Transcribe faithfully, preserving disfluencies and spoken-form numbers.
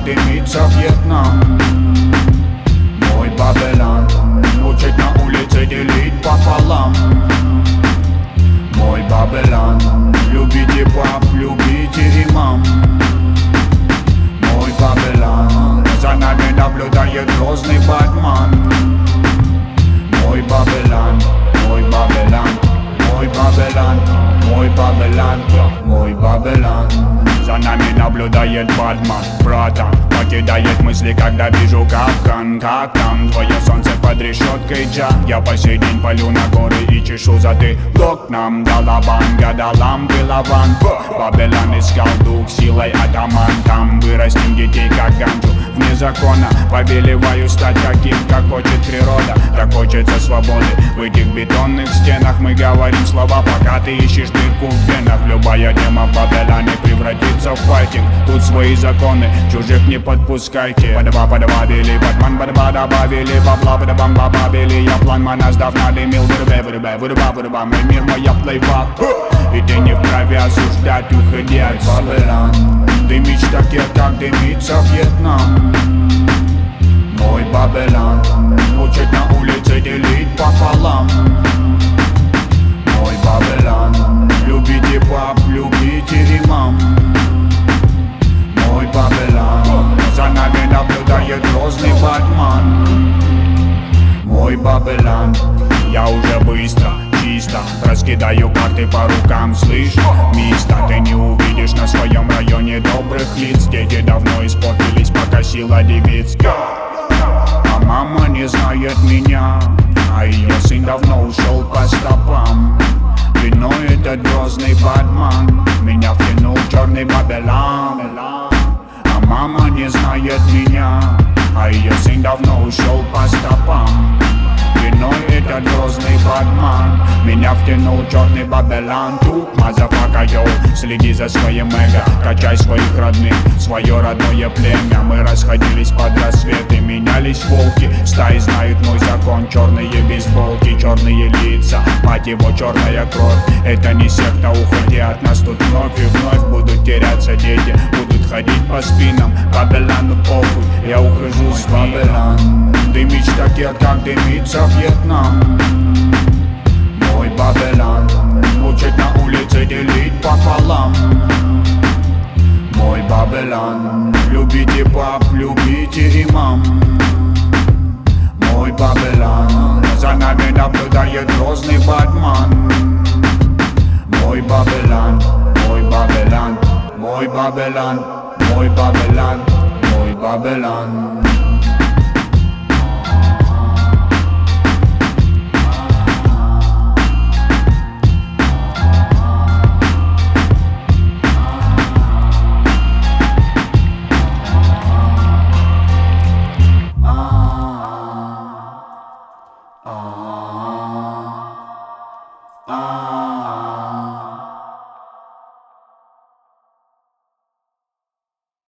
как дымится Вьетнам. Мой Бабелан учит на улице делить пополам. Мой Бабелан, любите пап, любите имам. Мой Бабелан, за нами наблюдает грозный Батман. Мой Бабелан, мой Бабелан, мой Бабелан, мой Бабелан, мой Бабелан. За нами наблюдает Батман, братан. Покидает мысли, когда вижу капкан. Как там твое солнце под решеткой, Джа? Я по сей день палю на горы и чешу затылок. Нам Далабан, гадалам, пилаван. Бабелан искал дух, силой атаман. Там вырастим детей, как ганджу. Вне закона повелеваю стать таким, как хочет природа. Так хочется свободы. В этих бетонных стенах мы говорим слова, пока ты ищешь дырку в венах. Любая тема в Бабелане превратится в файтинг. Тут свои законы, чужих не подпускайте. Подва подбавили, Батман подба добавили. Бабла подбам бабабили. Я план моназдав надымил. Вырубай, вырубай, вырубай, вырубай. Мой мир, моя плейбак. И ты не вправе осуждать, уходи от Бабелан. Дымить таких, как дымится Вьетнам. Мой Бабелан учит на улице делить пополам. Мой Бабелан, любите пап, любите имам. Мой Бабелан, за нами наблюдает грозный Батман. Мой Бабелан, я уже быстро, чисто раскидаю карты по рукам, слышь, мисто. Ты не увидишь на своем районе добрых лиц. Дети давно испортились, пока сила девиц. А мама не знает меня, а ее сын давно ушел по стопам. Виной этот грозный Батман меня втянул в черный Бабелан. А мама не знает меня, а ее сын давно ушел по стопам. Виной этот грозный Батман меня втянул в черный Бабелан. Тут, мазафака, йоу, следи за своим эго. Качай своих родных, свое родное племя. Мы расходились под рассвет и менялись волки. Стаи знают мой закон, черные бейсболки, черные лица, мать его, черная кровь. Это не секта, уходи от нас тут вновь и вновь. Будут теряться дети, будут ходить по спинам. Бабелану похуй, я ухожу с Бабелан. Дымить таких, как дымится Вьетнам. Мой Бабелан учит на улице делить пополам. Мой Бабелан, любите пап, любите имам.